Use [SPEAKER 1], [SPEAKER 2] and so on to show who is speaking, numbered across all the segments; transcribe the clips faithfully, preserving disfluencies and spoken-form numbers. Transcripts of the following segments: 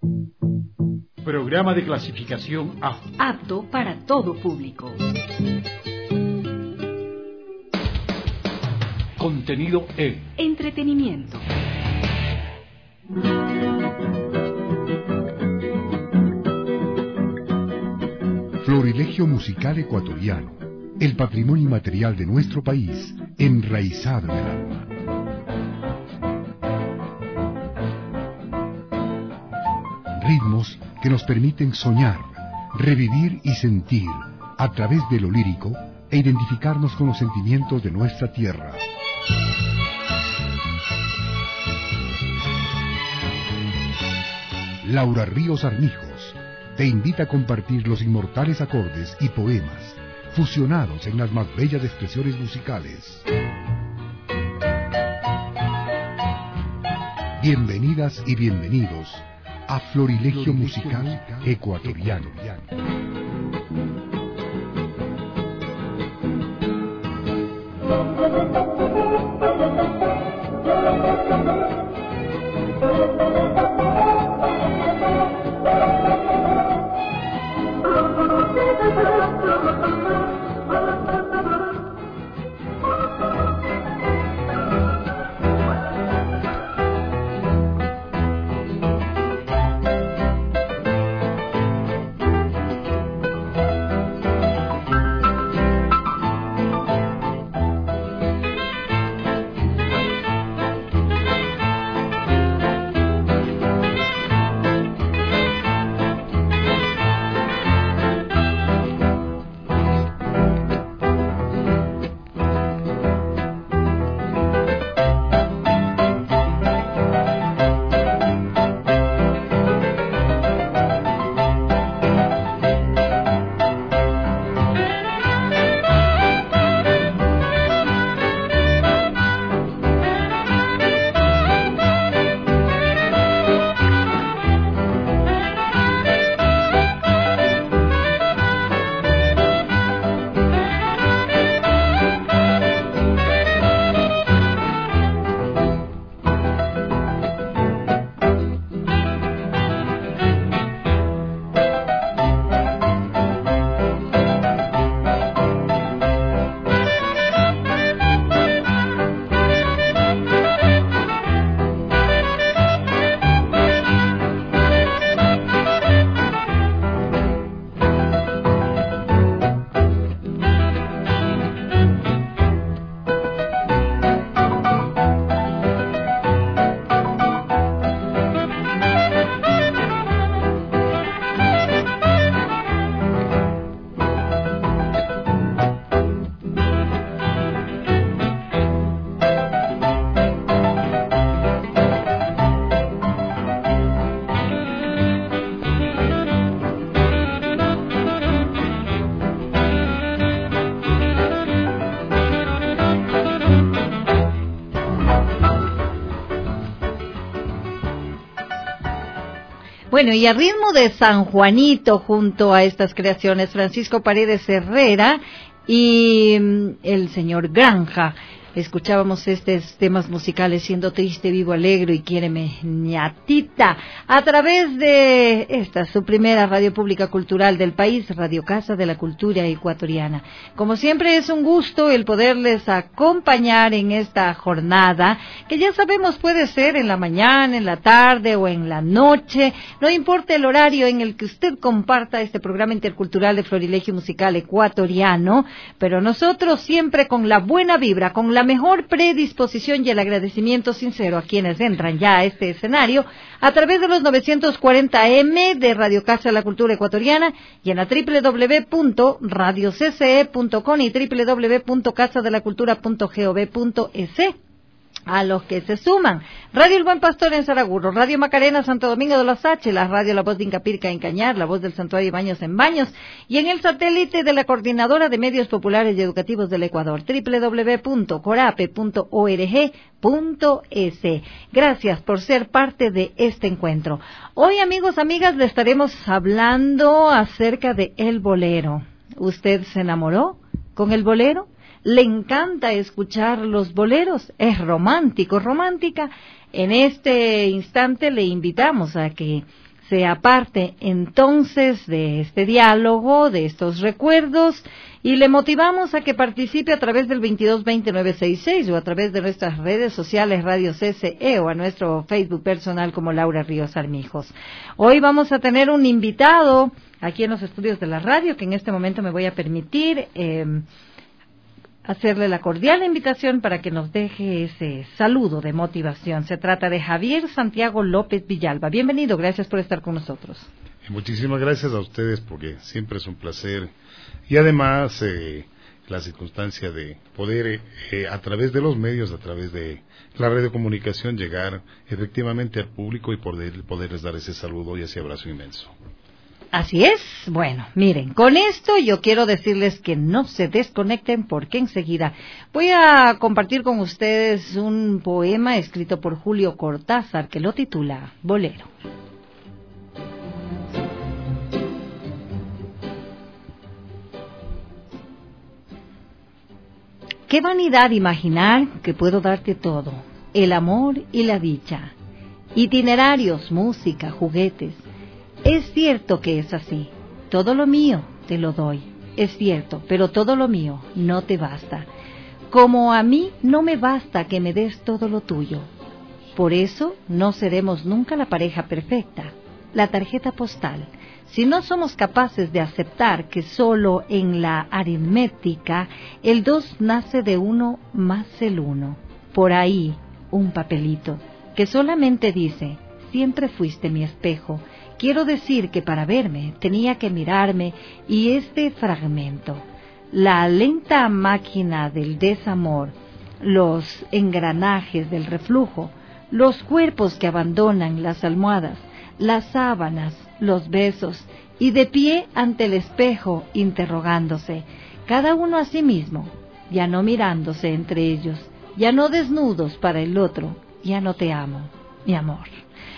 [SPEAKER 1] Programa de clasificación A.
[SPEAKER 2] Apto para todo público.
[SPEAKER 1] Contenido E.
[SPEAKER 2] Entretenimiento.
[SPEAKER 3] Florilegio musical ecuatoriano, el patrimonio inmaterial de nuestro país, enraizado en el alma. Ritmos que nos permiten soñar, revivir y sentir a través de lo lírico e identificarnos con los sentimientos de nuestra tierra. Laura Ríos Armijos te invita a compartir los inmortales acordes y poemas fusionados en las más bellas expresiones musicales. Bienvenidas y bienvenidos a Florilegio Musical Ecuatoriano.
[SPEAKER 4] Bueno, y a ritmo de San Juanito, junto a estas creaciones, Francisco Paredes Herrera y el señor Granja, escuchábamos estos temas musicales, Siendo Triste, Vivo Alegro y Quiéreme Ñatita, a través de esta, su primera radio pública cultural del país, Radio Casa de la Cultura Ecuatoriana. Como siempre, es un gusto el poderles acompañar en esta jornada, que ya sabemos puede ser en la mañana, en la tarde o en la noche, no importa el horario en el que usted comparta este programa intercultural de Florilegio Musical Ecuatoriano, pero nosotros siempre con la buena vibra, con la mejor predisposición y el agradecimiento sincero a quienes entran ya a este escenario a través de los novecientos cuarenta eme de Radio Casa de la Cultura Ecuatoriana y en la doble u doble u doble u punto radio c c e punto com y doble u doble u doble u punto casa de la cultura punto gov punto es. A los que se suman, Radio El Buen Pastor en Saraguro, Radio Macarena Santo Domingo de los Áchilas, Radio La Voz de Incapirca en Cañar, La Voz del Santuario Baños en Baños, y en el satélite de la Coordinadora de Medios Populares y Educativos del Ecuador, doble u doble u doble u punto corape punto org punto es. Gracias por ser parte de este encuentro. Hoy, amigos, amigas, le estaremos hablando acerca de el bolero. ¿Usted se enamoró con el bolero? ¿Le encanta escuchar los boleros? ¿Es romántico, romántica? En este instante le invitamos a que sea parte entonces de este diálogo, de estos recuerdos, y le motivamos a que participe a través del veintidós veinte nueve sesenta y seis o a través de nuestras redes sociales Radio C C E o a nuestro Facebook personal como Laura Ríos Armijos. Hoy vamos a tener un invitado aquí en los estudios de la radio, que en este momento me voy a permitir eh, hacerle la cordial invitación para que nos deje ese saludo de motivación. Se trata de Javier Santiago López Villalba. Bienvenido, gracias por estar con nosotros.
[SPEAKER 5] Muchísimas gracias a ustedes, porque siempre es un placer. Y además, eh, la circunstancia de poder, eh, a través de los medios, a través de la red de comunicación, llegar efectivamente al público y poder, poderles dar ese saludo y ese abrazo inmenso.
[SPEAKER 4] Así es. Bueno, miren, con esto yo quiero decirles que no se desconecten, porque enseguida voy a compartir con ustedes un poema escrito por Julio Cortázar que lo titula Bolero. Qué vanidad imaginar que puedo darte todo, el amor y la dicha, itinerarios, música, juguetes. Es cierto que es así, todo lo mío te lo doy, es cierto, pero todo lo mío no te basta, como a mí no me basta que me des todo lo tuyo. Por eso no seremos nunca la pareja perfecta, la tarjeta postal, si no somos capaces de aceptar que solo en la aritmética el dos nace de uno más el uno. Por ahí un papelito que solamente dice, siempre fuiste mi espejo. Quiero decir que para verme tenía que mirarme, y este fragmento, la lenta máquina del desamor, los engranajes del reflujo, los cuerpos que abandonan las almohadas, las sábanas, los besos, y de pie ante el espejo interrogándose, cada uno a sí mismo, ya no mirándose entre ellos, ya no desnudos para el otro, ya no te amo, mi amor.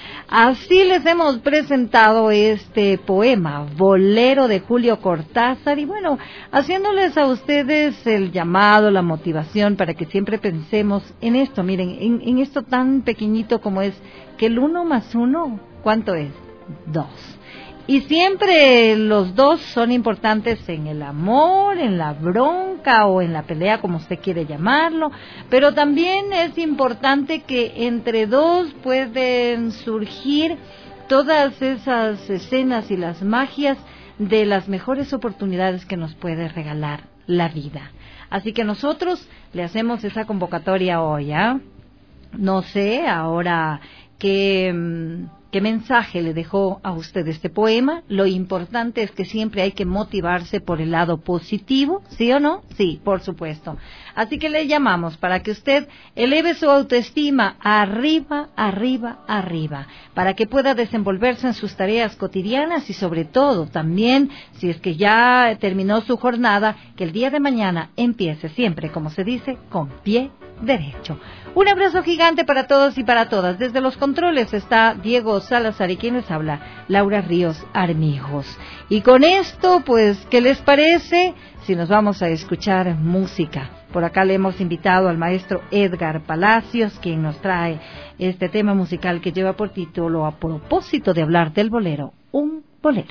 [SPEAKER 4] Así les hemos presentado este poema, Bolero de Julio Cortázar, y bueno, haciéndoles a ustedes el llamado, la motivación para que siempre pensemos en esto, miren, en, en esto tan pequeñito como es que el uno más uno, ¿cuánto es? Dos. Y siempre los dos son importantes en el amor, en la bronca o en la pelea, como usted quiere llamarlo, pero también es importante que entre dos pueden surgir todas esas escenas y las magias de las mejores oportunidades que nos puede regalar la vida. Así que nosotros le hacemos esa convocatoria hoy, ¿ah? ¿eh? No sé ahora qué... ¿Qué mensaje le dejó a usted este poema? Lo importante es que siempre hay que motivarse por el lado positivo, ¿sí o no? Sí, por supuesto. Así que le llamamos para que usted eleve su autoestima arriba, arriba, arriba, para que pueda desenvolverse en sus tareas cotidianas y sobre todo también, si es que ya terminó su jornada, que el día de mañana empiece siempre, como se dice, con pie derecho. Un abrazo gigante para todos y para todas. Desde los controles está Diego Salazar y quien les habla, Laura Ríos Armijos. Y con esto, pues, ¿qué les parece si nos vamos a escuchar música? Por acá le hemos invitado al maestro Edgar Palacios, quien nos trae este tema musical que lleva por título, a propósito de hablar del bolero, un bolero.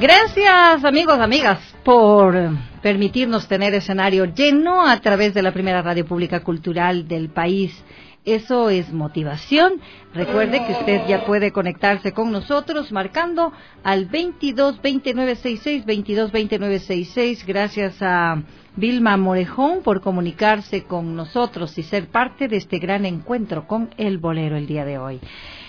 [SPEAKER 4] Gracias, amigos, amigas, por permitirnos tener escenario lleno a través de la primera radio pública cultural del país. Eso es motivación. Recuerde que usted ya puede conectarse con nosotros marcando al veintidós veintinueve sesenta y seis, veintidós veintinueve sesenta y seis. Gracias a Vilma Morejón por comunicarse con nosotros y ser parte de este gran encuentro con el bolero el día de hoy.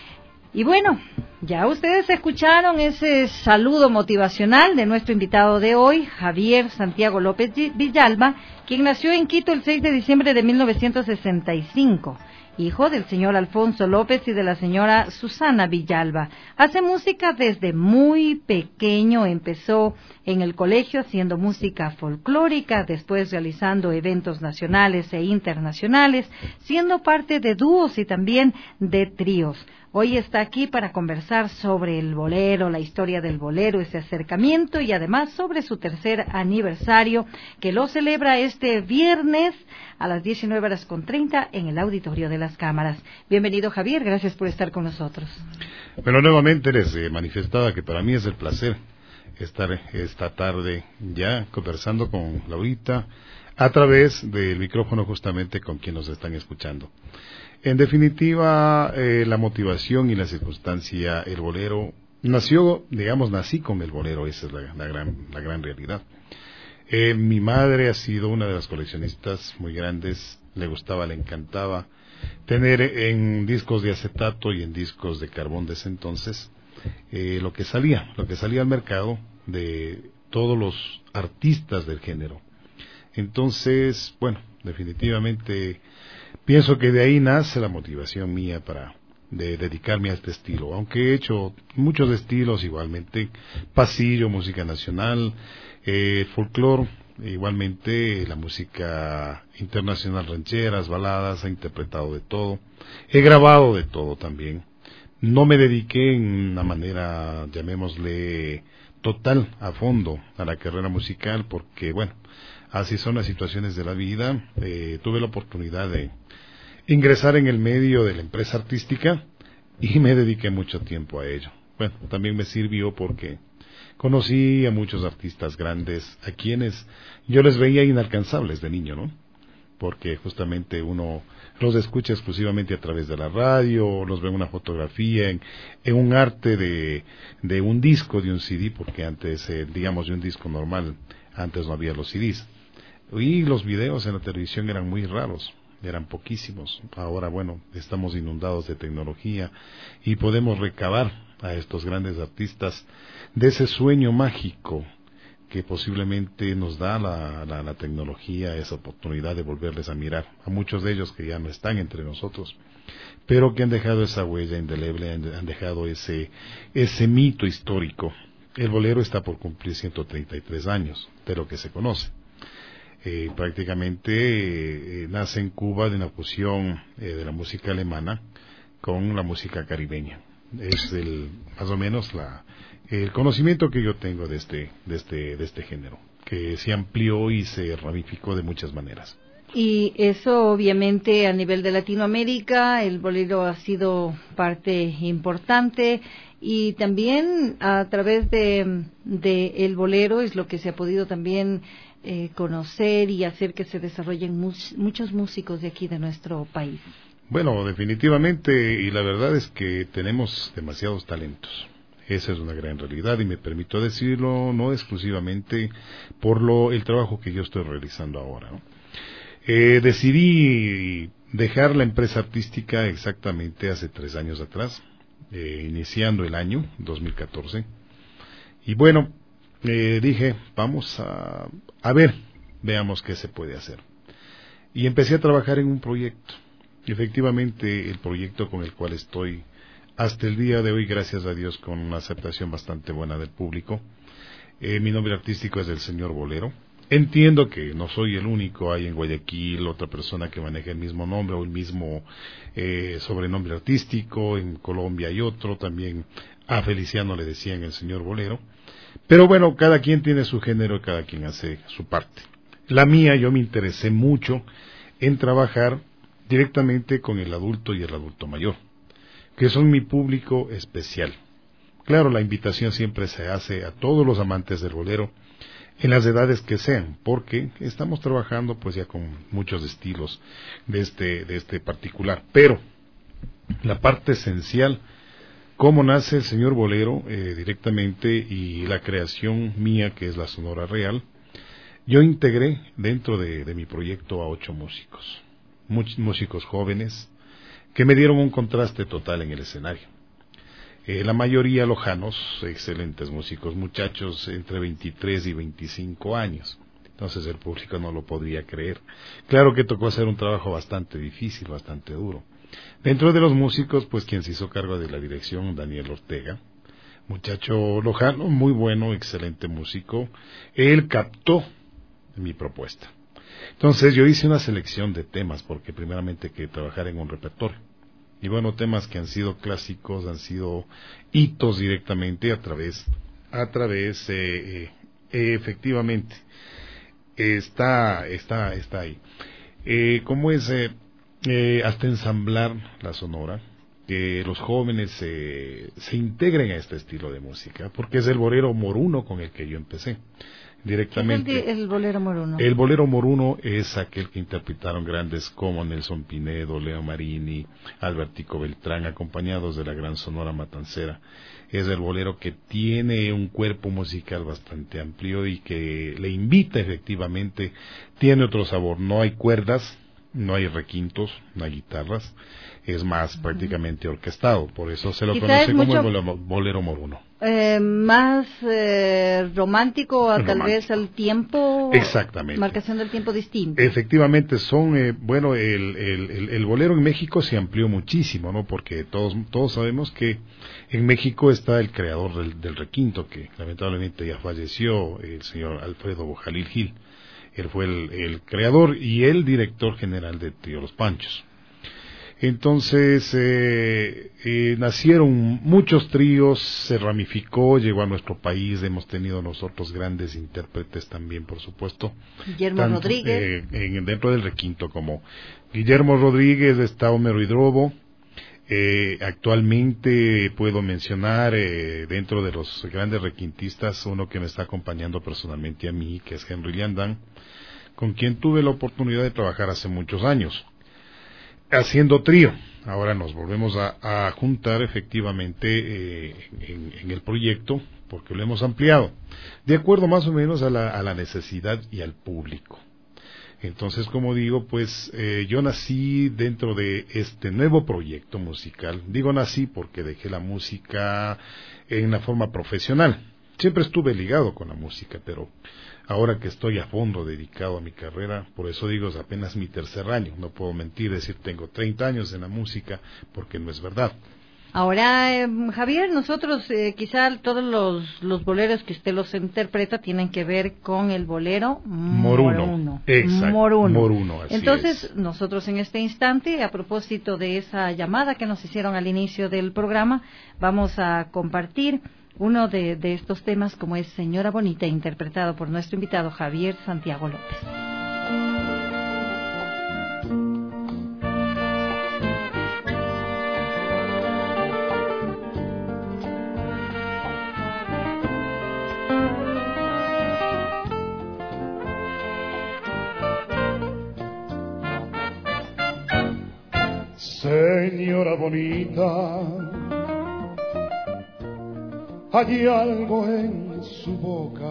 [SPEAKER 4] Y bueno, ya ustedes escucharon ese saludo motivacional de nuestro invitado de hoy, Javier Santiago López Villalba, quien nació en Quito el seis de diciembre de mil novecientos sesenta y cinco. Hijo del señor Alfonso López y de la señora Susana Villalba. Hace música desde muy pequeño, empezó en el colegio haciendo música folclórica, después realizando eventos nacionales e internacionales, siendo parte de dúos y también de tríos. Hoy está aquí para conversar sobre el bolero, la historia del bolero, ese acercamiento y además sobre su tercer aniversario que lo celebra este viernes a las diecinueve horas con treinta en el Auditorio de las Cámaras. Bienvenido, Javier, gracias por estar con nosotros.
[SPEAKER 5] Pero nuevamente les eh, manifestaba que para mí es el placer estar esta tarde ya conversando con Laurita a través del micrófono justamente con quien nos están escuchando. En definitiva, eh, la motivación y la circunstancia, el bolero, nació, digamos, nací con el bolero, esa es la, la, gran, la gran realidad. Eh, mi madre ha sido una de las coleccionistas muy grandes, le gustaba, le encantaba tener en discos de acetato y en discos de carbón de ese entonces eh, lo que salía, lo que salía al mercado de todos los artistas del género. Entonces, bueno, definitivamente pienso que de ahí nace la motivación mía para de dedicarme a este estilo, aunque he hecho muchos estilos igualmente, pasillo, música nacional, eh, folclore, igualmente la música internacional, rancheras, baladas, he interpretado de todo, he grabado de todo también. No me dediqué en una manera, llamémosle, total, a fondo a la carrera musical, porque bueno, así son las situaciones de la vida. Eh, tuve la oportunidad de ingresar en el medio de la empresa artística y me dediqué mucho tiempo a ello. Bueno, también me sirvió porque conocí a muchos artistas grandes a quienes yo les veía inalcanzables de niño, ¿no? Porque justamente uno los escucha exclusivamente a través de la radio, los ve en una fotografía, en, en un arte de, de un disco, de un C D, porque antes, eh, digamos, de un disco normal, antes no había los C Ds. Y los videos en la televisión eran muy raros, eran poquísimos. Ahora, bueno, estamos inundados de tecnología y podemos recabar a estos grandes artistas de ese sueño mágico que posiblemente nos da la, la, la tecnología, esa oportunidad de volverles a mirar, a muchos de ellos que ya no están entre nosotros, pero que han dejado esa huella indeleble, han, han dejado ese, ese mito histórico. El bolero está por cumplir ciento treinta y tres años de lo que se conoce. Eh, prácticamente eh, nace en Cuba de una fusión eh, de la música alemana con la música caribeña. Es el, más o menos la, el conocimiento que yo tengo de este, de este, de este género, que se amplió y se ramificó de muchas maneras.
[SPEAKER 4] Y eso obviamente a nivel de Latinoamérica, el bolero ha sido parte importante y también a través de, de el bolero es lo que se ha podido también eh, conocer y hacer que se desarrollen mus, muchos músicos de aquí de nuestro país.
[SPEAKER 5] Bueno, definitivamente, y la verdad es que tenemos demasiados talentos. Esa es una gran realidad y me permito decirlo no exclusivamente por lo el trabajo que yo estoy realizando ahora, ¿no? Eh, decidí dejar la empresa artística exactamente hace tres años atrás, eh, iniciando el año dos mil catorce. Y bueno, eh, dije, vamos a, a ver, veamos qué se puede hacer. Y empecé a trabajar en un proyecto. Efectivamente, el proyecto con el cual estoy hasta el día de hoy, gracias a Dios, con una aceptación bastante buena del público. Eh, mi nombre artístico es el señor Bolero. Entiendo que no soy el único, hay en Guayaquil otra persona que maneja el mismo nombre o el mismo eh, sobrenombre artístico, en Colombia hay otro, también a Feliciano le decían el señor Bolero, pero bueno, cada quien tiene su género, cada quien hace su parte. La mía, yo me interesé mucho en trabajar directamente con el adulto y el adulto mayor, que son mi público especial. Claro, la invitación siempre se hace a todos los amantes del bolero, en las edades que sean, porque estamos trabajando pues ya con muchos estilos de este, de este particular. Pero la parte esencial, cómo nace el señor bolero eh, directamente, y la creación mía, que es la Sonora Real, yo integré dentro de, de mi proyecto a ocho músicos, muchos músicos jóvenes, que me dieron un contraste total en el escenario. Eh, la mayoría lojanos, excelentes músicos, muchachos entre veintitrés y veinticinco años. Entonces el público no lo podría creer. Claro que tocó hacer un trabajo bastante difícil, bastante duro. Dentro de los músicos, pues quien se hizo cargo de la dirección, Daniel Ortega, muchacho lojano, muy bueno, excelente músico. Él captó mi propuesta. Entonces yo hice una selección de temas, porque primeramente que trabajar en un repertorio. Y bueno, temas que han sido clásicos, han sido hitos directamente a través, a través, eh, eh, efectivamente, está, está, está ahí. Eh, ¿Cómo es? Eh, eh, hasta ensamblar la sonora, que los jóvenes eh, se integren a este estilo de música, porque es el bolero moruno con el que yo empecé. Directamente.
[SPEAKER 4] ¿Qué es el, el bolero moruno?
[SPEAKER 5] El bolero moruno es aquel que interpretaron grandes como Nelson Pinedo, Leo Marini, Albertico Beltrán, acompañados de la gran Sonora Matancera. Es el bolero que tiene un cuerpo musical bastante amplio y que le invita efectivamente, tiene otro sabor, no hay cuerdas, no hay requintos, no hay guitarras, es más uh-huh. prácticamente orquestado, por eso se lo
[SPEAKER 4] Quizá
[SPEAKER 5] conoce como
[SPEAKER 4] mucho...
[SPEAKER 5] el bolero, bolero moruno.
[SPEAKER 4] Eh, más eh, romántico, a tal
[SPEAKER 5] romántico.
[SPEAKER 4] vez el tiempo.
[SPEAKER 5] Exactamente.
[SPEAKER 4] Marcación del tiempo distinto.
[SPEAKER 5] Efectivamente, son, eh, bueno, el, el, el, el bolero en México se amplió muchísimo, ¿no? Porque todos todos sabemos que en México está el creador del, del requinto, que lamentablemente ya falleció, el señor Alfredo Bojalil Gil. Él fue el, el creador y el director general de Trío Los Panchos. Entonces eh, eh, nacieron muchos tríos, se ramificó, llegó a nuestro país, hemos tenido nosotros grandes intérpretes también, por supuesto.
[SPEAKER 4] Guillermo
[SPEAKER 5] tanto,
[SPEAKER 4] Rodríguez.
[SPEAKER 5] Eh, en, dentro del requinto, como Guillermo Rodríguez, está Homero Hidrobo. Eh, actualmente puedo mencionar eh, dentro de los grandes requintistas uno que me está acompañando personalmente a mí, que es Henry Liandán, con quien tuve la oportunidad de trabajar hace muchos años haciendo trío. Ahora nos volvemos a, a juntar efectivamente eh, en, en el proyecto, porque lo hemos ampliado de acuerdo más o menos a la, a la necesidad y al público. Entonces, como digo, pues eh, yo nací dentro de este nuevo proyecto musical. Digo nací porque dejé la música en la forma profesional. Siempre estuve ligado con la música, pero ahora que estoy a fondo dedicado a mi carrera, por eso digo, es apenas mi tercer año. No puedo mentir, decir tengo treinta años en la música, porque no es verdad.
[SPEAKER 4] Ahora, eh, Javier, nosotros eh, quizá todos los, los boleros que usted los interpreta tienen que ver con el bolero moruno.
[SPEAKER 5] Moruno. Exacto.
[SPEAKER 4] Moruno.
[SPEAKER 5] Moruno, así
[SPEAKER 4] Entonces,
[SPEAKER 5] es.
[SPEAKER 4] nosotros en este instante, a propósito de esa llamada que nos hicieron al inicio del programa, vamos a compartir uno de, de estos temas, como es Señora Bonita, interpretado por nuestro invitado Javier Santiago López.
[SPEAKER 6] Señora bonita, hay algo en su boca,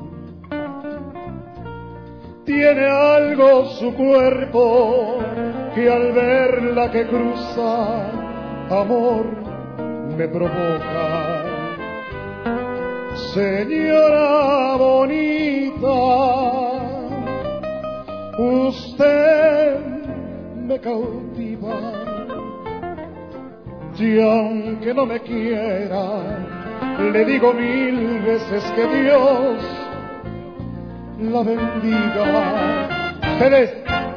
[SPEAKER 6] tiene algo su cuerpo que al verla que cruza amor me provoca. Señora bonita, usted me cautiva, y aunque no me quiera, le digo mil veces que Dios la bendiga. Feliz.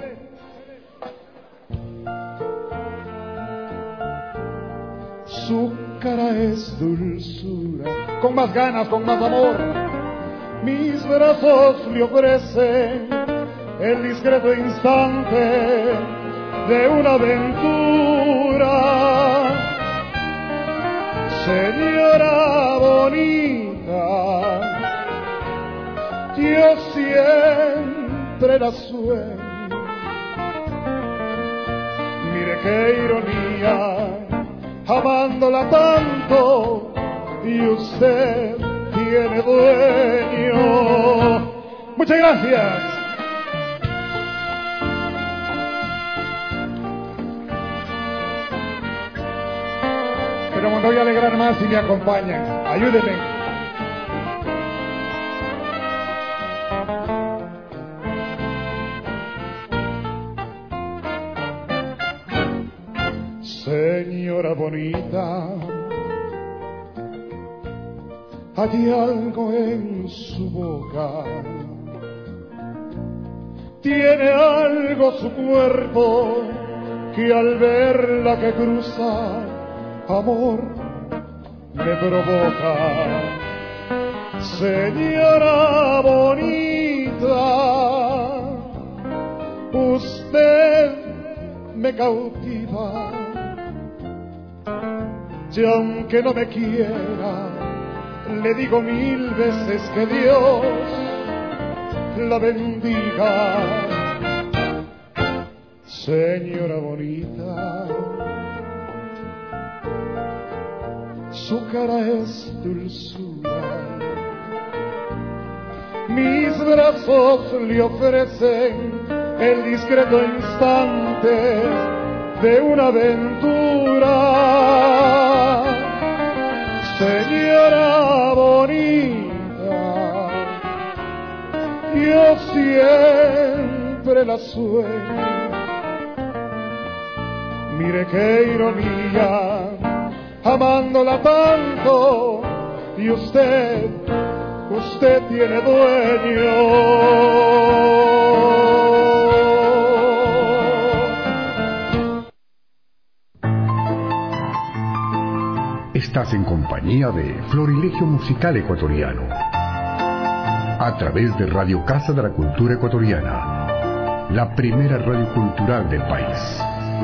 [SPEAKER 6] Su cara es dulzura, con más ganas, con más amor, mis brazos le ofrecen el discreto instante de una aventura. Señora bonita, yo siempre la sueño. Mire qué ironía, amándola tanto, y usted tiene dueño. Muchas gracias. Pero me voy a alegrar más si me acompañan. Ayúdenme. Señora bonita, hay algo en su boca, tiene algo su cuerpo que al verla que cruza amor me provoca. Señora bonita, usted me cautiva, y aunque no me quiera, le digo mil veces que Dios la bendiga. Señora bonita, su cara es dulzura, mis brazos le ofrecen el discreto instante de una aventura. Señora bonita, yo siempre la sueño. Mire qué ironía, amándola tanto, y usted, usted tiene dueño.
[SPEAKER 3] Estás en compañía de Florilegio Musical Ecuatoriano, a través de Radio Casa de la Cultura Ecuatoriana, la primera radio cultural del país.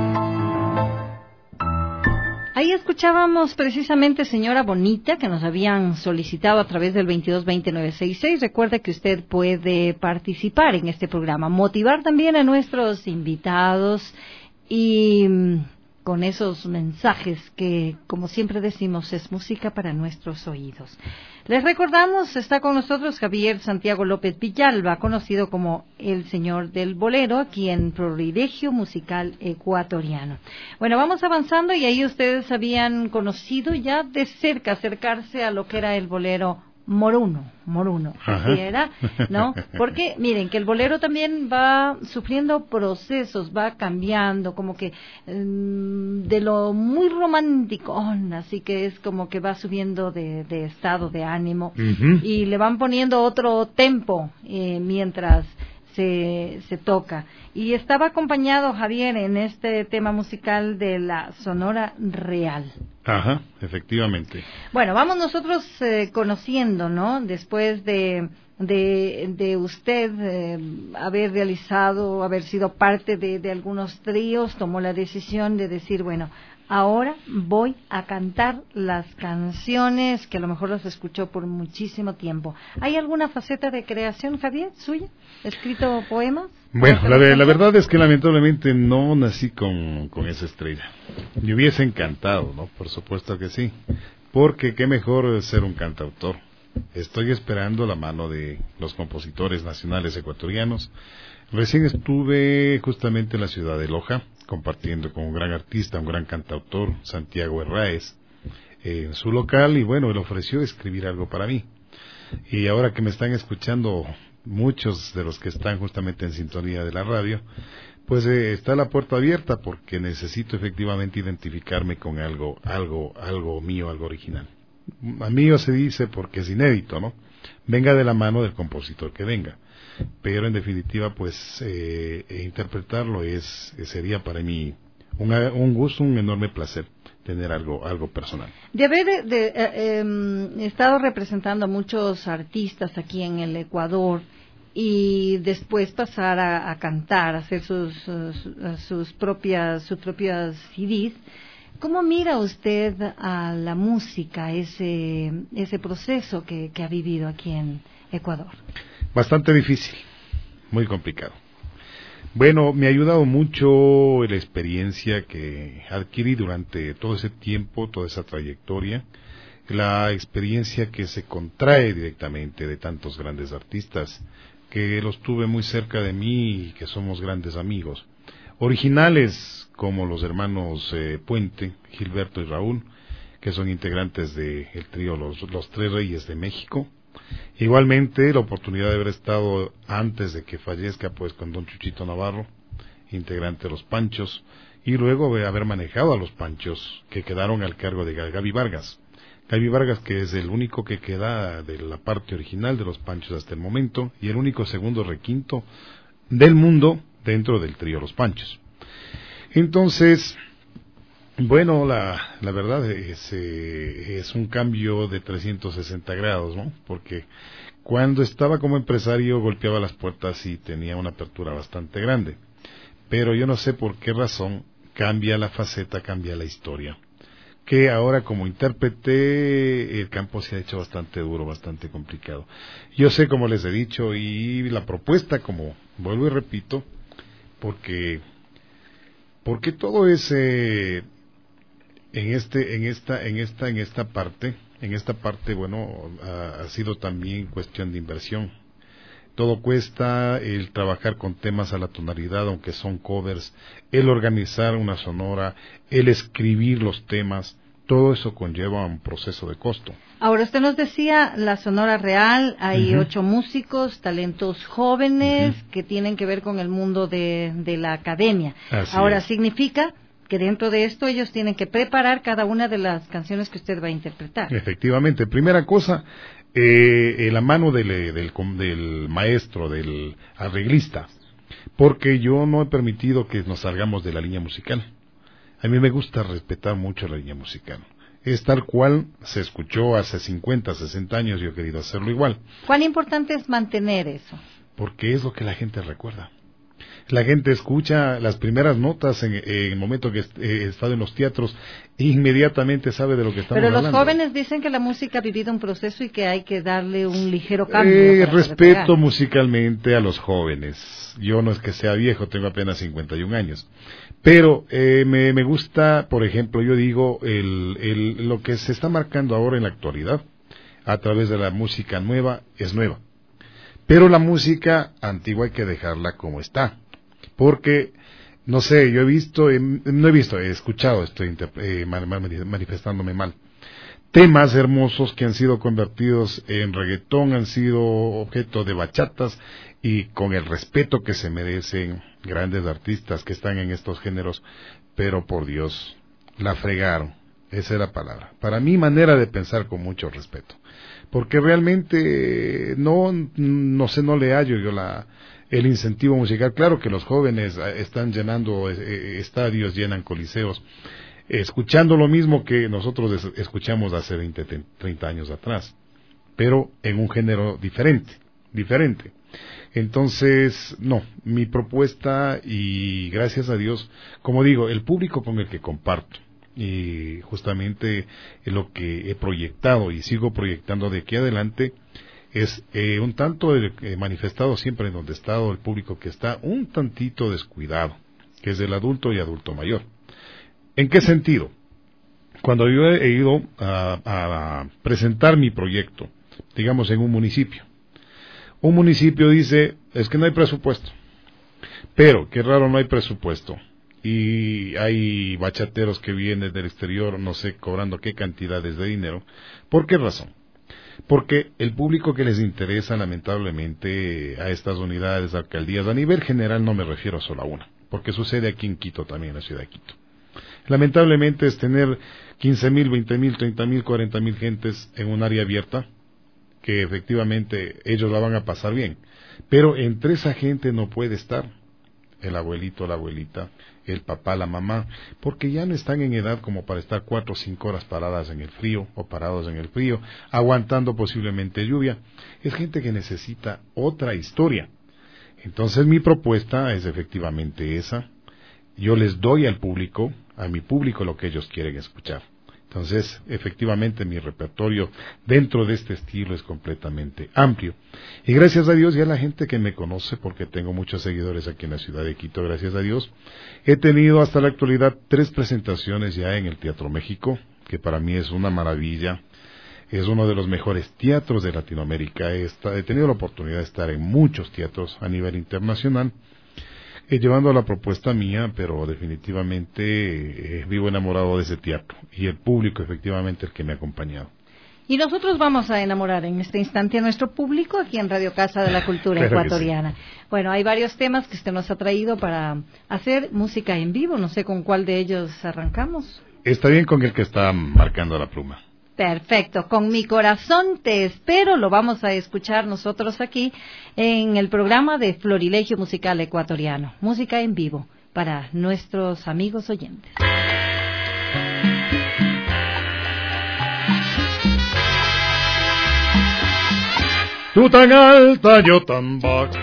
[SPEAKER 4] Ahí escuchábamos precisamente Señora Bonita, que nos habían solicitado a través del veintidós veinte nueve sesenta y seis. Recuerde que usted puede participar en este programa, motivar también a nuestros invitados y con esos mensajes que, como siempre decimos, es música para nuestros oídos. Les recordamos, está con nosotros Javier Santiago López Villalba, conocido como el Señor del Bolero, aquí en Florilegio Musical Ecuatoriano. Bueno, vamos avanzando y ahí ustedes habían conocido ya de cerca acercarse a lo que era el bolero moruno, moruno, así era, ¿no? Porque miren que el bolero también va sufriendo procesos, va cambiando, como que um, de lo muy romántico, oh, así que es como que va subiendo de, de estado de ánimo, uh-huh. Y le van poniendo otro tempo eh, mientras se, se toca. Y estaba acompañado Javier en este tema musical de la Sonora Real.
[SPEAKER 5] Ajá, efectivamente.
[SPEAKER 4] Bueno, vamos nosotros eh, conociendo, ¿no? Después de de, de usted eh, haber realizado, haber sido parte de, de algunos tríos, tomó la decisión de decir, bueno, ahora voy a cantar las canciones que a lo mejor las escuchó por muchísimo tiempo. ¿Hay alguna faceta de creación, Javier, suya? ¿Escrito poemas?
[SPEAKER 5] Bueno, la, la verdad es que lamentablemente no nací con, con esa estrella. Me hubiese encantado, ¿no? Por supuesto que sí. Porque qué mejor ser un cantautor. Estoy esperando la mano de los compositores nacionales ecuatorianos. Recién estuve justamente en la ciudad de Loja, compartiendo con un gran artista, un gran cantautor, Santiago Herráez, eh, en su local, y bueno, él ofreció escribir algo para mí. Y ahora que me están escuchando muchos de los que están justamente en sintonía de la radio, pues eh, está la puerta abierta, porque necesito efectivamente identificarme con algo, algo, algo mío, algo original. A mío se dice porque es inédito, ¿no? Venga de la mano del compositor que venga. Pero en definitiva, pues, eh, interpretarlo es sería para mí un, un gusto, un enorme placer tener algo algo personal.
[SPEAKER 4] De haber de, de, eh, eh, estado representando a muchos artistas aquí en el Ecuador y después pasar a, a cantar, a hacer sus, sus, sus propias sus propias C Ds, ¿Cómo mira usted a la música, ese, ese proceso que, que ha vivido aquí en Ecuador?
[SPEAKER 5] Bastante difícil, muy complicado. Bueno, me ha ayudado mucho la experiencia que adquirí durante todo ese tiempo, toda esa trayectoria, la experiencia que se contrae directamente de tantos grandes artistas, que los tuve muy cerca de mí y que somos grandes amigos. Originales como los hermanos eh, Puente, Gilberto y Raúl, que son integrantes del trío los, los Tres Reyes de México. Igualmente la oportunidad de haber estado antes de que fallezca pues con don Chuchito Navarro, integrante de los Panchos, y luego de haber manejado a los Panchos que quedaron al cargo de Gaby Vargas. Gaby Vargas, que es el único que queda de la parte original de los Panchos hasta el momento y el único segundo requinto del mundo dentro del trío Los Panchos. Entonces, bueno, la, la verdad es, eh, es un cambio de trescientos sesenta grados, ¿no? Porque cuando estaba como empresario golpeaba las puertas y tenía una apertura bastante grande. Pero yo no sé por qué razón cambia la faceta, cambia la historia. Que ahora como intérprete el campo se ha hecho bastante duro, bastante complicado. Yo sé, como les he dicho, y la propuesta, como vuelvo y repito, porque porque todo es eh, en este en esta en esta en esta parte en esta parte bueno ha, ha sido también cuestión de inversión. Todo cuesta, el trabajar con temas a la tonalidad, aunque son covers, el organizar una sonora, el escribir los temas, todo eso conlleva un proceso de costo.
[SPEAKER 4] Ahora, usted nos decía, la Sonora Real, hay uh-huh. ocho músicos, talentos jóvenes, uh-huh. que tienen que ver con el mundo de, de la academia.
[SPEAKER 5] Así
[SPEAKER 4] Ahora,
[SPEAKER 5] es.
[SPEAKER 4] Significa que dentro de esto ellos tienen que preparar cada una de las canciones que usted va a interpretar.
[SPEAKER 5] Efectivamente, primera cosa, eh, la mano del, del, del maestro, del arreglista, porque yo no he permitido que nos salgamos de la línea musical. A mí me gusta respetar mucho la línea musical. Es tal cual se escuchó hace cincuenta, sesenta años, yo he querido hacerlo igual.
[SPEAKER 4] ¿Cuán importante es mantener eso?
[SPEAKER 5] Porque es lo que la gente recuerda. La gente escucha las primeras notas en, en el momento que he estado en los teatros e inmediatamente sabe de lo que estamos
[SPEAKER 4] hablando.
[SPEAKER 5] hablando.
[SPEAKER 4] Pero los jóvenes dicen que la música ha vivido un proceso y que hay que darle un ligero cambio.
[SPEAKER 5] Eh, respeto musicalmente a los jóvenes. Yo no es que sea viejo, tengo apenas cincuenta y un años. Pero eh, me, me gusta, por ejemplo, yo digo, el, el, lo que se está marcando ahora en la actualidad, a través de la música nueva, es nueva. Pero la música antigua hay que dejarla como está. Porque, no sé, yo he visto, eh, no he visto, he escuchado, estoy eh, manifestándome mal, temas hermosos que han sido convertidos en reggaetón, han sido objeto de bachatas, y con el respeto que se merecen grandes artistas que están en estos géneros, pero por Dios, la fregaron, esa es la palabra. Para mi manera de pensar, con mucho respeto, porque realmente no, no sé, no le hallo yo la... el incentivo musical. Claro que los jóvenes están llenando estadios, llenan coliseos, escuchando lo mismo que nosotros escuchamos hace veinte, treinta años atrás, pero en un género diferente, diferente. Entonces, no, mi propuesta, y gracias a Dios, como digo, el público con el que comparto, y justamente lo que he proyectado y sigo proyectando de aquí adelante, es eh, un tanto eh, manifestado siempre en donde he estado, el público que está un tantito descuidado, que es el adulto y adulto mayor. ¿En qué sentido? Cuando yo he ido a, a presentar mi proyecto, digamos en un municipio, un municipio dice, es que no hay presupuesto, pero qué raro, no hay presupuesto, y hay bachateros que vienen del exterior, no sé, cobrando qué cantidades de dinero. ¿Por qué razón? Porque el público que les interesa, lamentablemente, a estas unidades, alcaldías, a nivel general, no me refiero solo a una, porque sucede aquí en Quito también, en la ciudad de Quito. Lamentablemente es tener quince mil, veinte mil, treinta mil, cuarenta mil gentes en un área abierta, que efectivamente ellos la van a pasar bien, pero entre esa gente no puede estar el abuelito, la abuelita, el papá, la mamá, porque ya no están en edad como para estar cuatro o cinco horas paradas en el frío o parados en el frío, aguantando posiblemente lluvia. Es gente que necesita otra historia. Entonces mi propuesta es efectivamente esa. Yo les doy al público a mi público lo que ellos quieren escuchar. Entonces, efectivamente, mi repertorio dentro de este estilo es completamente amplio. Y gracias a Dios, ya la gente que me conoce, porque tengo muchos seguidores aquí en la ciudad de Quito, gracias a Dios, he tenido hasta la actualidad tres presentaciones ya en el Teatro México, que para mí es una maravilla. Es uno de los mejores teatros de Latinoamérica. He, estado, he tenido la oportunidad de estar en muchos teatros a nivel internacional, eh, llevando la propuesta mía, pero definitivamente eh, vivo enamorado de ese teatro y el público, efectivamente, el que me ha acompañado.
[SPEAKER 4] Y nosotros vamos a enamorar en este instante a nuestro público aquí en Radio Casa de la Cultura
[SPEAKER 5] Claro
[SPEAKER 4] Ecuatoriana. Sí. Bueno, hay varios temas que usted nos ha traído para hacer música en vivo. No sé con cuál de ellos arrancamos.
[SPEAKER 5] Está bien con el que está marcando la pluma.
[SPEAKER 4] Perfecto, con mi corazón te espero, lo vamos a escuchar nosotros aquí en el programa de Florilegio Musical Ecuatoriano, música en vivo para nuestros amigos oyentes.
[SPEAKER 6] Tú tan alta, yo tan bajo,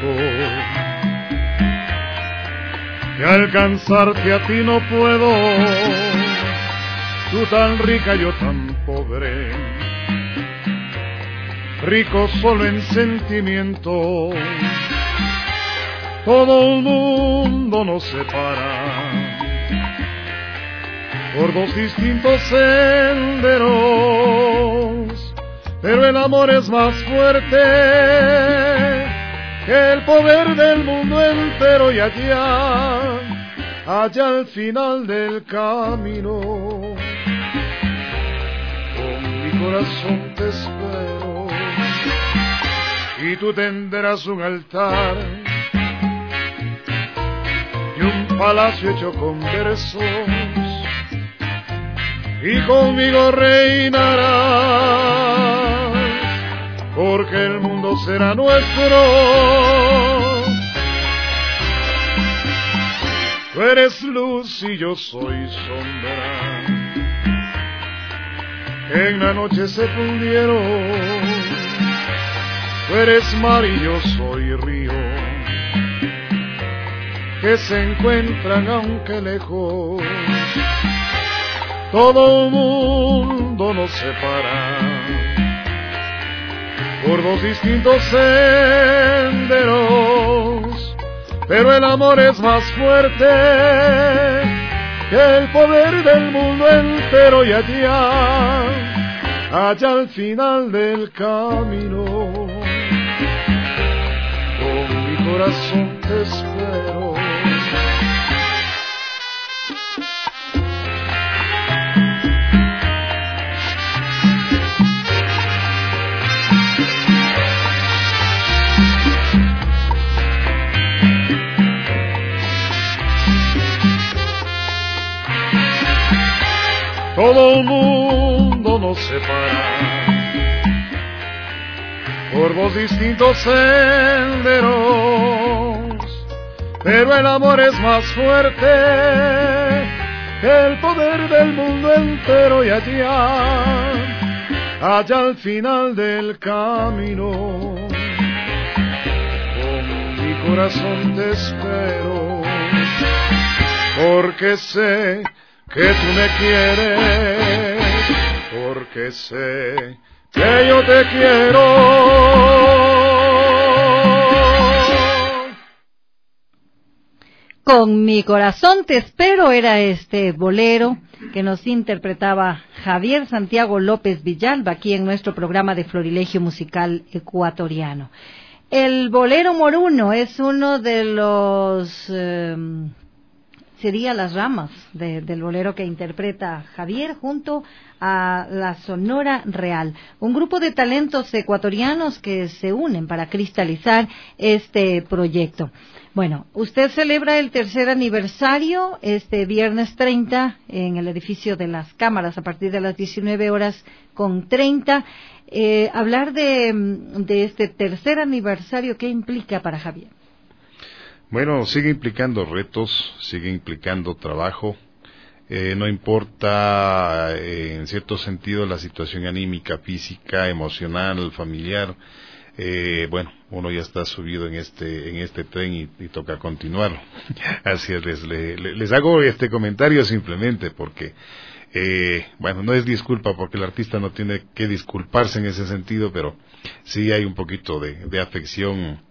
[SPEAKER 6] que alcanzarte a ti no puedo. Tú tan rica, yo tan pobre, rico solo en sentimiento. Todo el mundo nos separa por dos distintos senderos, pero el amor es más fuerte que el poder del mundo entero. Y allá, allá al final del camino, corazón te espero, y tú tendrás un altar y un palacio hecho con versos, y conmigo reinarás, porque el mundo será nuestro. Tú eres luz y yo soy sombra, en la noche se fundieron. Tú eres mar y yo soy río, que se encuentran aunque lejos. Todo el mundo nos separa por dos distintos senderos, pero el amor es más fuerte que el poder del mundo entero. Y allá, allá al final del camino, con mi corazón te espero. Todo el mundo nos separa por dos distintos senderos, pero el amor es más fuerte que el poder del mundo entero. Y allá, allá al final del camino, con mi corazón te espero, porque sé que tú me quieres, porque sé que yo te quiero.
[SPEAKER 4] Con mi corazón te espero era este bolero que nos interpretaba Javier Santiago López Villalba aquí en nuestro programa de Florilegio Musical Ecuatoriano. El bolero moruno es uno de los... Eh, sería las ramas de, del bolero que interpreta Javier junto a la Sonora Real, un grupo de talentos ecuatorianos que se unen para cristalizar este proyecto. Bueno, usted celebra el tercer aniversario este viernes treinta en el edificio de las Cámaras a partir de las diecinueve horas con treinta. Eh, hablar de, de este tercer aniversario, ¿qué implica para Javier?
[SPEAKER 5] Bueno, sigue implicando retos, sigue implicando trabajo, eh, no importa eh, en cierto sentido la situación anímica, física, emocional, familiar, eh, bueno, uno ya está subido en este en este tren y, y toca continuarlo. Así es, les, les, les hago este comentario simplemente porque, eh, bueno, no es disculpa porque el artista no tiene que disculparse en ese sentido, pero sí hay un poquito de, de afección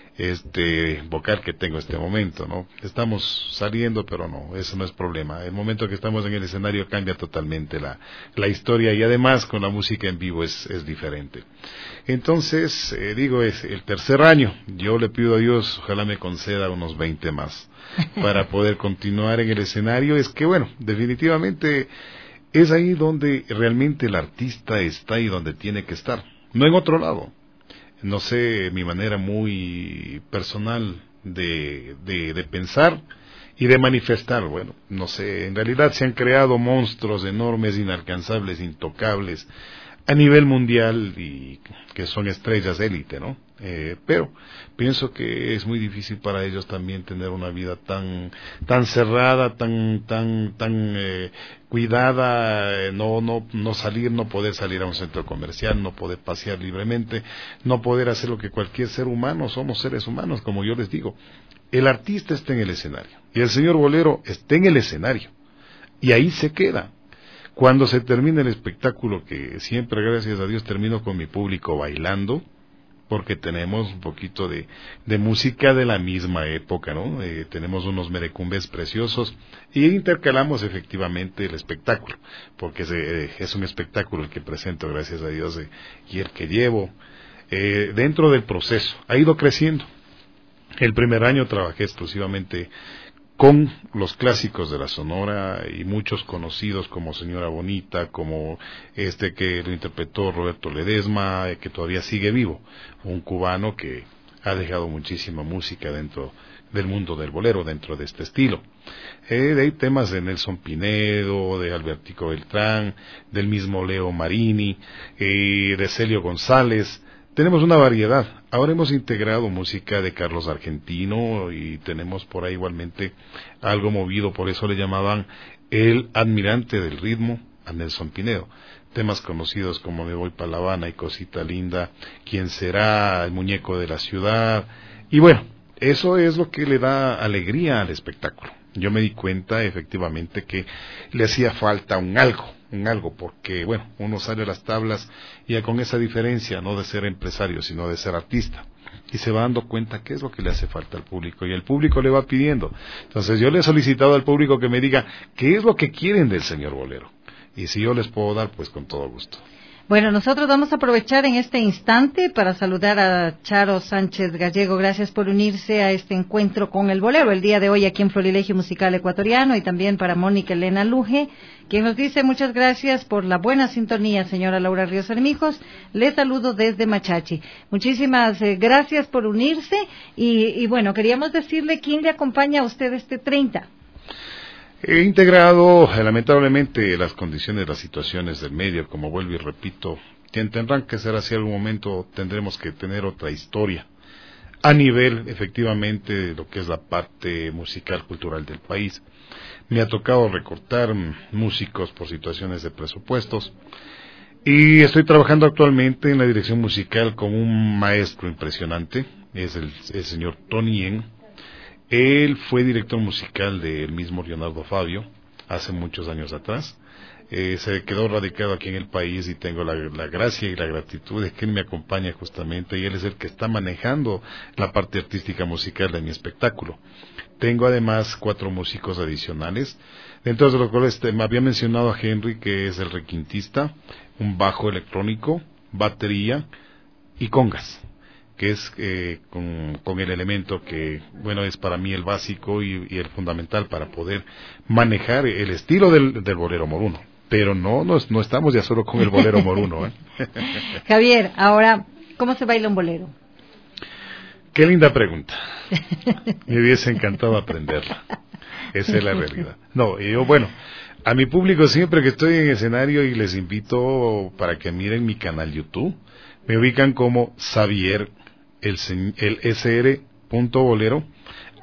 [SPEAKER 5] este vocal que tengo en este momento, ¿no? Estamos saliendo, pero no, eso no es problema. El momento que estamos en el escenario cambia totalmente la, la historia y además con la música en vivo es, es diferente. Entonces, eh, digo, es el tercer año. Yo le pido a Dios, ojalá me conceda unos veinte más para poder continuar en el escenario. Es que, bueno, definitivamente es ahí donde realmente el artista está y donde tiene que estar, no en otro lado. No sé, mi manera muy personal de, de, de pensar y de manifestar, bueno, no sé, en realidad se han creado monstruos enormes, inalcanzables, intocables, a nivel mundial y que son estrellas élite, ¿no? Eh, pero pienso que es muy difícil para ellos también tener una vida tan tan cerrada, tan tan tan eh, cuidada, eh, no no no salir, no poder salir a un centro comercial, no poder pasear libremente, no poder hacer lo que cualquier ser humano, somos seres humanos, como yo les digo. El artista está en el escenario y el señor bolero está en el escenario y ahí se queda. Cuando se termina el espectáculo, que siempre, gracias a Dios, termino con mi público bailando, porque tenemos un poquito de, de música de la misma época, ¿no? Eh, tenemos unos merecumbes preciosos y intercalamos efectivamente el espectáculo, porque se, eh, es un espectáculo el que presento, gracias a Dios, eh, y el que llevo eh, dentro del proceso. Ha ido creciendo. El primer año trabajé exclusivamente con los clásicos de la Sonora y muchos conocidos como Señora Bonita, como este que lo interpretó Roberto Ledesma, que todavía sigue vivo, un cubano que ha dejado muchísima música dentro del mundo del bolero, dentro de este estilo. Eh, de ahí temas de Nelson Pinedo, de Albertico Beltrán, del mismo Leo Marini, eh, de Celio González. Tenemos una variedad. Ahora hemos integrado música de Carlos Argentino y tenemos por ahí igualmente algo movido, por eso le llamaban el admirante del ritmo a Nelson Pinedo. Temas conocidos como Me voy pa' La Habana y Cosita Linda, ¿Quién será? El muñeco de la ciudad. Y bueno, eso es lo que le da alegría al espectáculo. Yo me di cuenta efectivamente que le hacía falta un algo, un algo, porque bueno, uno sale a las tablas y con esa diferencia, no de ser empresario, sino de ser artista, y se va dando cuenta qué es lo que le hace falta al público, y el público le va pidiendo. Entonces yo le he solicitado al público que me diga qué es lo que quieren del señor bolero, y si yo les puedo dar, pues con todo gusto.
[SPEAKER 4] Bueno, nosotros vamos a aprovechar en este instante para saludar a Charo Sánchez Gallego. Gracias por unirse a este encuentro con el bolero el día de hoy aquí en Florilegio Musical Ecuatoriano, y también para Mónica Elena Luje, quien nos dice muchas gracias por la buena sintonía, señora Laura Ríos Armijos. Le saludo desde Machachi. Muchísimas eh, gracias por unirse y, y bueno, queríamos decirle quién le acompaña a usted este treinta.
[SPEAKER 5] He integrado, lamentablemente, las condiciones, las situaciones del medio, como vuelvo y repito, tendrán que ser así. En algún momento tendremos que tener otra historia a nivel, efectivamente, de lo que es la parte musical, cultural del país. Me ha tocado recortar músicos por situaciones de presupuestos y estoy trabajando actualmente en la dirección musical con un maestro impresionante, es el, el señor Tony Yen. Él fue director musical del mismo Leonardo Fabio hace muchos años atrás. Eh, se quedó radicado aquí en el país y tengo la, la gracia y la gratitud de que él me acompaña justamente, y él es el que está manejando la parte artística musical de mi espectáculo. Tengo además cuatro músicos adicionales, dentro de los cuales me había mencionado a Henry, que es el requintista, un bajo electrónico, batería y congas, que es eh, con, con el elemento que, bueno, es para mí el básico y, y el fundamental para poder manejar el estilo del, del bolero moruno. Pero no, no, no estamos ya solo con el bolero moruno, ¿eh?
[SPEAKER 4] Javier, ahora, ¿cómo se baila un bolero?
[SPEAKER 5] Qué linda pregunta. Me hubiese encantado aprenderla. Esa es la realidad. No, yo, bueno, a mi público siempre que estoy en escenario, y les invito para que miren mi canal YouTube, me ubican como Xavier, el, el S R punto bolero.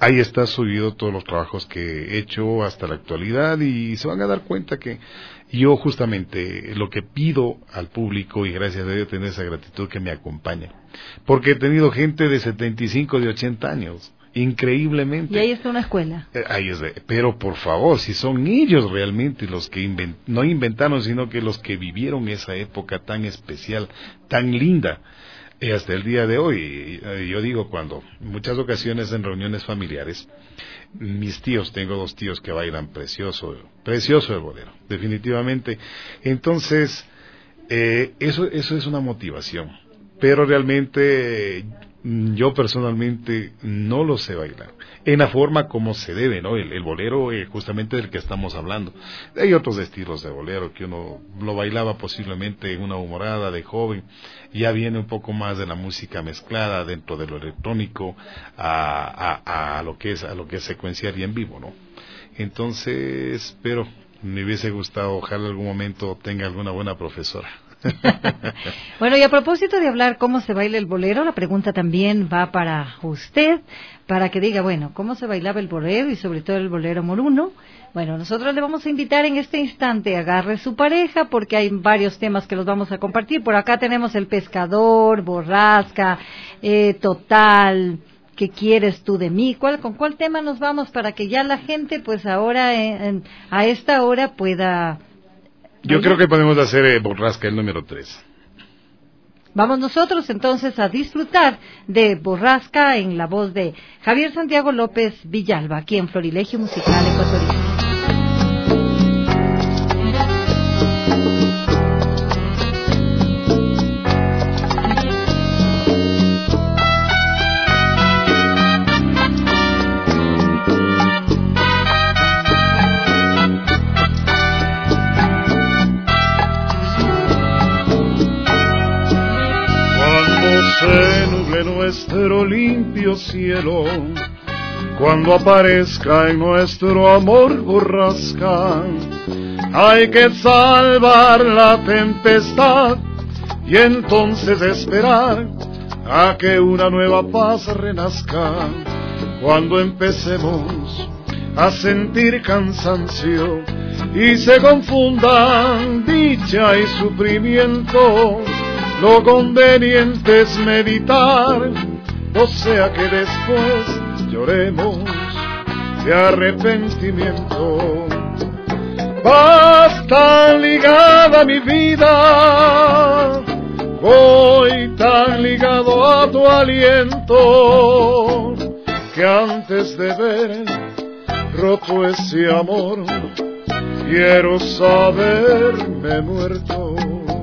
[SPEAKER 5] ahí está subido todos los trabajos que he hecho hasta la actualidad y se van a dar cuenta que yo justamente lo que pido al público, y gracias a Dios tener esa gratitud, que me acompaña, porque he tenido gente de setenta y cinco, de ochenta años, increíblemente.
[SPEAKER 4] Y ahí está una escuela.
[SPEAKER 5] Eh, ahí es de, pero por favor, si son ellos realmente los que invent, no inventaron, sino que los que vivieron esa época tan especial, tan linda, eh, hasta el día de hoy. Eh, yo digo, cuando en muchas ocasiones en reuniones familiares, mis tíos, tengo dos tíos que bailan precioso, precioso el bolero, definitivamente. Entonces, eh, eso, eso es una motivación, pero realmente yo personalmente no lo sé bailar en la forma como se debe, ¿no? El, el bolero, eh, justamente del que estamos hablando. Hay otros estilos de bolero que uno lo bailaba posiblemente en una humorada de joven, ya viene un poco más de la música mezclada dentro de lo electrónico a, a, a lo que es a lo que es secuencial y en vivo, ¿no? Entonces, pero me hubiese gustado, ojalá algún momento tenga alguna buena profesora.
[SPEAKER 4] Bueno, y a propósito de hablar cómo se baila el bolero, la pregunta también va para usted, para que diga, bueno, cómo se bailaba el bolero y sobre todo el bolero moruno. Bueno, nosotros le vamos a invitar en este instante, agarre su pareja, porque hay varios temas que los vamos a compartir. Por acá tenemos El Pescador, Borrasca, eh, Total, ¿qué quieres tú de mí? ¿Cuál, ¿Con cuál tema nos vamos para que ya la gente, pues ahora, en, en, a esta hora pueda...
[SPEAKER 5] Yo creo que podemos hacer eh, Borrasca, el número tres.
[SPEAKER 4] Vamos nosotros entonces a disfrutar de Borrasca en la voz de Javier Santiago López Villalba, aquí en Florilegio Musical Ecuatoriano.
[SPEAKER 6] Se nuble nuestro limpio cielo, cuando aparezca en nuestro amor borrasca, hay que salvar la tempestad y entonces esperar a que una nueva paz renazca. Cuando empecemos a sentir cansancio y se confundan dicha y sufrimiento, lo conveniente es meditar, o sea que después lloremos de arrepentimiento. Vas tan ligada mi vida, voy tan ligado a tu aliento, que antes de ver roto ese amor, quiero saberme muerto.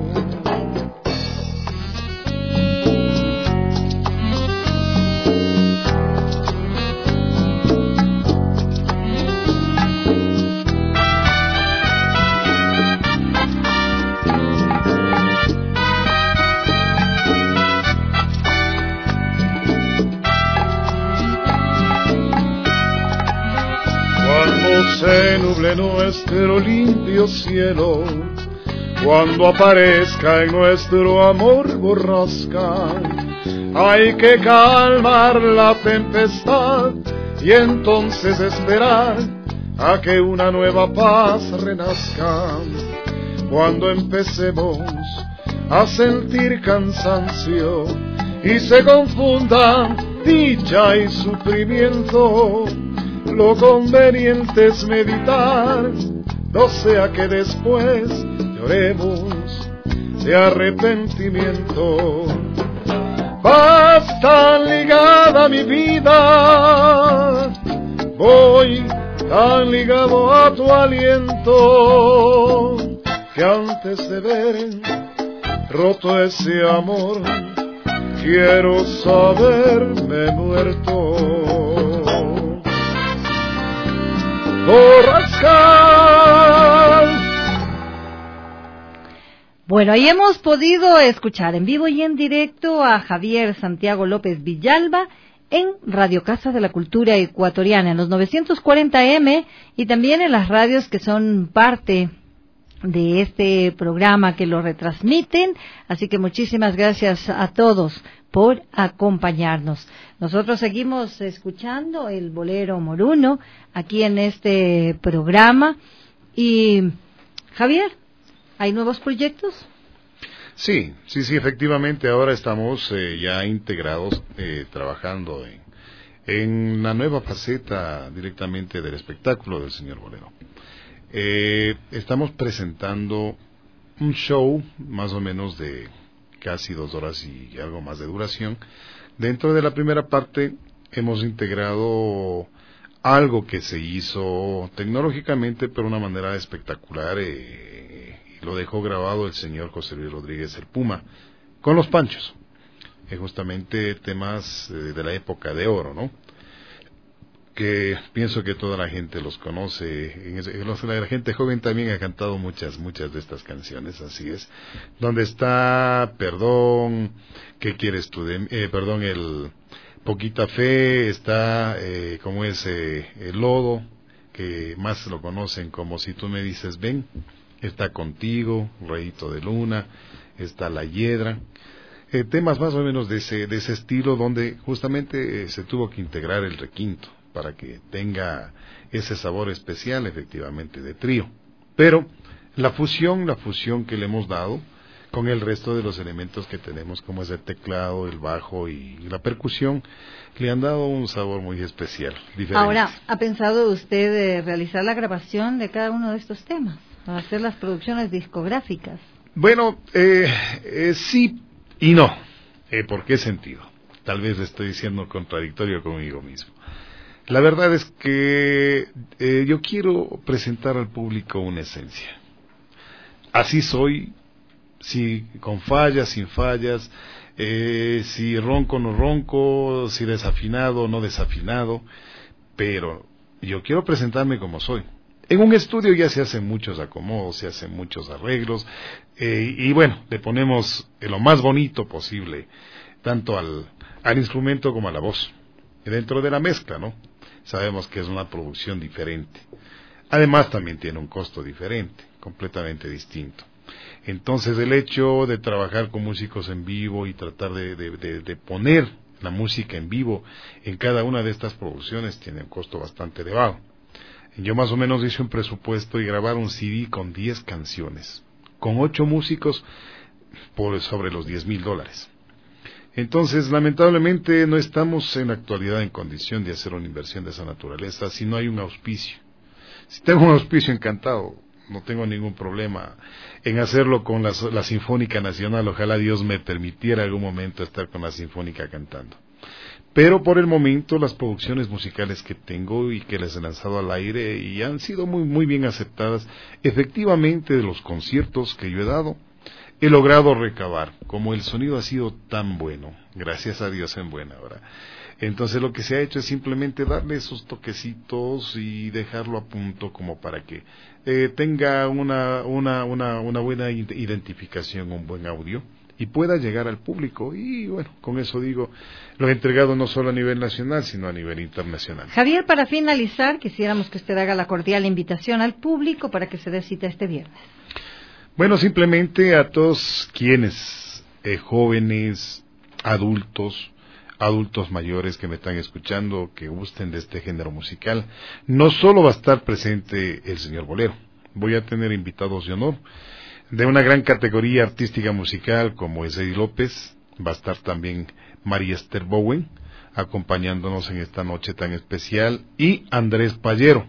[SPEAKER 6] Se nuble nuestro limpio cielo, cuando aparezca en nuestro amor borrasca, hay que calmar la tempestad y entonces esperar a que una nueva paz renazca. Cuando empecemos a sentir cansancio y se confundan dicha y sufrimiento, lo conveniente es meditar, no sea que después lloremos de arrepentimiento. Vas tan ligada mi vida, voy tan ligado a tu aliento, que antes de ver roto ese amor, quiero saberme muerto. Borrasca.
[SPEAKER 4] Bueno, ahí hemos podido escuchar en vivo y en directo a Javier Santiago López Villalba en Radio Casa de la Cultura Ecuatoriana, en los novecientos cuarenta eme y también en las radios que son parte de este programa que lo retransmiten, así que muchísimas gracias a todos por acompañarnos. Nosotros seguimos escuchando el Bolero Moruno aquí en este programa. Y Javier, ¿hay nuevos proyectos?
[SPEAKER 5] Sí, sí, sí, efectivamente ahora estamos eh, ya integrados eh, trabajando en, en la nueva faceta directamente del espectáculo del señor Bolero. Eh, estamos presentando un show más o menos de casi dos horas y algo más de duración. Dentro de la primera parte hemos integrado algo que se hizo tecnológicamente, pero de una manera espectacular, eh, y lo dejó grabado el señor José Luis Rodríguez el Puma, con los Panchos, eh, justamente temas eh, de la época de oro, ¿no? Que pienso que toda la gente los conoce, la gente joven también ha cantado muchas, muchas de estas canciones, así es, donde está Perdón, ¿qué quieres tú de mí? Eh, perdón, el Poquita Fe, está, eh, como es, eh, el Lodo, que más lo conocen como Si tú me dices ven, está Contigo, Rayito de Luna, está La Hiedra, eh, temas más o menos de ese, de ese estilo, donde justamente eh, se tuvo que integrar el requinto, para que tenga ese sabor especial, efectivamente, de trío. Pero la fusión, la fusión que le hemos dado con el resto de los elementos que tenemos, como es el teclado, el bajo y la percusión, le han dado un sabor muy especial, diferente.
[SPEAKER 4] Ahora, ¿ha pensado usted eh, realizar la grabación de cada uno de estos temas, para hacer las producciones discográficas?
[SPEAKER 5] Bueno, eh, eh, sí y no. Eh, ¿Por qué sentido? Tal vez estoy siendo contradictorio conmigo mismo. La verdad es que eh, yo quiero presentar al público una esencia. Así soy, si con fallas, sin fallas, eh, si ronco no ronco, si desafinado no desafinado, pero yo quiero presentarme como soy. En un estudio ya se hacen muchos acomodos, se hacen muchos arreglos, eh, y bueno, le ponemos lo más bonito posible, tanto al, al instrumento como a la voz, dentro de la mezcla, ¿no? Sabemos que es una producción diferente. Además también tiene un costo diferente, completamente distinto. Entonces el hecho de trabajar con músicos en vivo y tratar de, de, de, de poner la música en vivo en cada una de estas producciones tiene un costo bastante elevado. Yo más o menos hice un presupuesto y grabar un C D con diez canciones, con ocho músicos, por sobre los diez mil dólares. Entonces, lamentablemente, no estamos en la actualidad en condición de hacer una inversión de esa naturaleza si no hay un auspicio. Si tengo un auspicio, encantado, no tengo ningún problema en hacerlo con la, la Sinfónica Nacional. Ojalá Dios me permitiera algún momento estar con la Sinfónica cantando. Pero por el momento, las producciones musicales que tengo y que les he lanzado al aire y han sido muy, muy bien aceptadas, efectivamente, de los conciertos que yo he dado, he logrado recabar, como el sonido ha sido tan bueno, gracias a Dios en buena hora. Entonces lo que se ha hecho es simplemente darle esos toquecitos y dejarlo a punto como para que eh, tenga una, una, una, una buena identificación, un buen audio y pueda llegar al público. Y bueno, con eso digo, lo he entregado no solo a nivel nacional, sino a nivel internacional.
[SPEAKER 4] Javier, para finalizar, quisiéramos que usted haga la cordial invitación al público para que se dé cita este viernes.
[SPEAKER 5] Bueno, simplemente a todos quienes, eh, jóvenes, adultos, adultos mayores que me están escuchando, que gusten de este género musical, no solo va a estar presente el señor Bolero, voy a tener invitados de honor de una gran categoría artística musical como es Eddie López, va a estar también María Esther Bowen, acompañándonos en esta noche tan especial, y Andrés Pallero.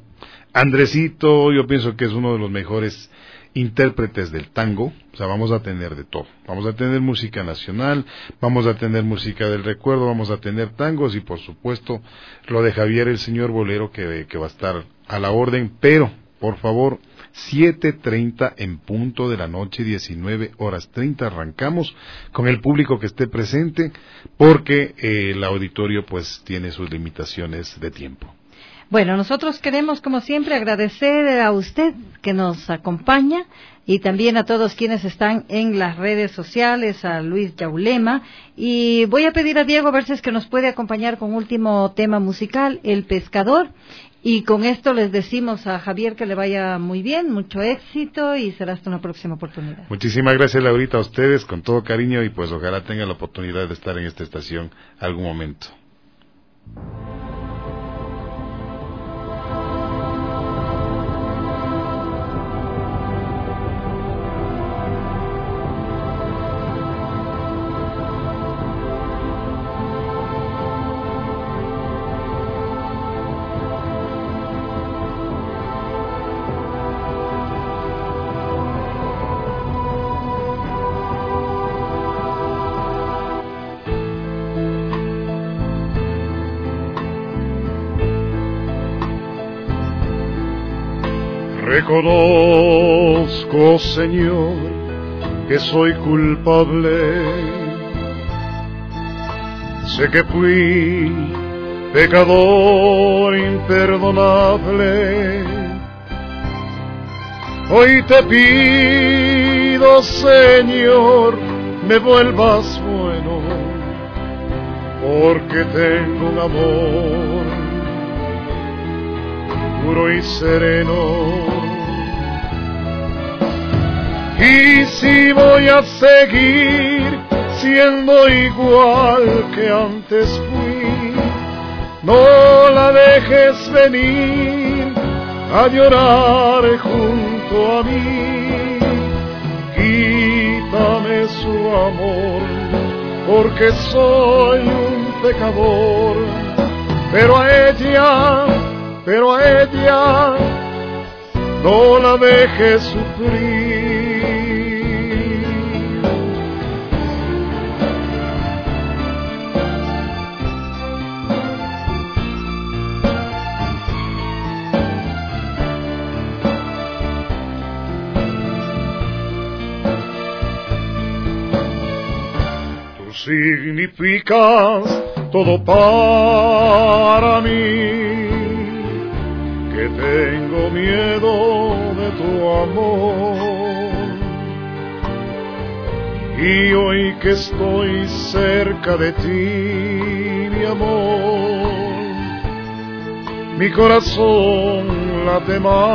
[SPEAKER 5] Andresito, yo pienso que es uno de los mejores intérpretes del tango, o sea, vamos a tener de todo, vamos a tener música nacional, vamos a tener música del recuerdo, vamos a tener tangos y por supuesto lo de Javier el señor Bolero que, que va a estar a la orden, pero por favor siete treinta en punto de la noche, diecinueve horas treinta arrancamos con el público que esté presente porque eh, el auditorio pues tiene sus limitaciones de tiempo.
[SPEAKER 4] Bueno, nosotros queremos, como siempre, agradecer a usted que nos acompaña y también a todos quienes están en las redes sociales, a Luis Yaulema. Y voy a pedir a Diego a ver si es que nos puede acompañar con último tema musical, El Pescador. Y con esto les decimos a Javier que le vaya muy bien, mucho éxito y será hasta una próxima oportunidad.
[SPEAKER 5] Muchísimas gracias, Laurita, a ustedes, con todo cariño, y pues ojalá tengan la oportunidad de estar en esta estación algún momento.
[SPEAKER 6] Reconozco, Señor, que soy culpable. Sé que fui pecador imperdonable. Hoy te pido, Señor, me vuelvas bueno, porque tengo un amor puro y sereno. Y si voy a seguir siendo igual que antes fui, no la dejes venir a llorar junto a mí. Quítame su amor, porque soy un pecador, pero a ella, pero a ella no la dejes sufrir. Tú significas todo para mí, que tengo miedo de tu amor. Y hoy que estoy cerca de ti, mi amor, mi corazón late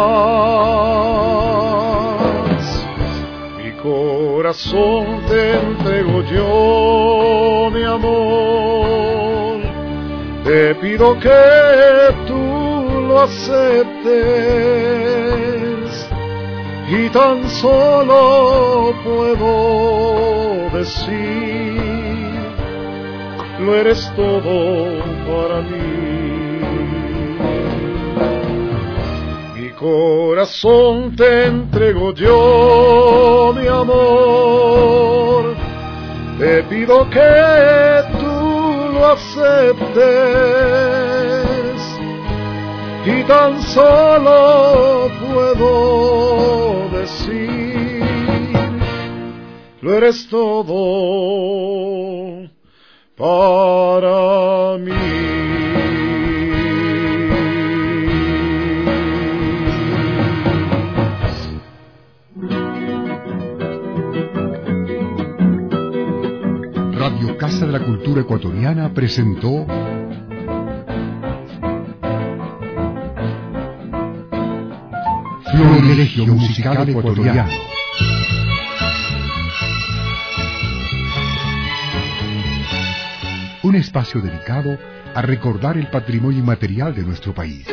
[SPEAKER 6] más. Mi corazón te entrego yo, mi amor. Te pido que tú lo aceptes, y tan solo puedo decir, lo eres todo para mí. Mi corazón te entrego yo, mi amor. Te pido que tú lo aceptes, y tan solo puedo decir, lo eres todo para mí.
[SPEAKER 3] Radio Casa de la Cultura Ecuatoriana presentó Florilegio Musical Ecuatoriano. Un espacio dedicado a recordar el patrimonio inmaterial de nuestro país.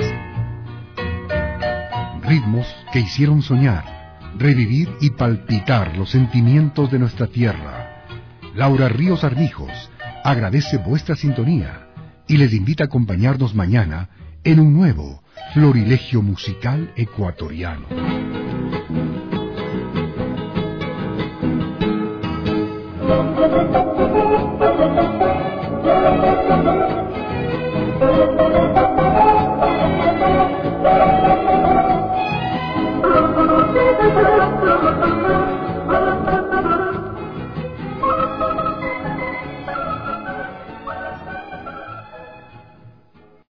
[SPEAKER 3] Ritmos que hicieron soñar, revivir y palpitar los sentimientos de nuestra tierra. Laura Ríos Armijos agradece vuestra sintonía y les invita a acompañarnos mañana en un nuevo Florilegio Musical Ecuatoriano.
[SPEAKER 7] Thank you.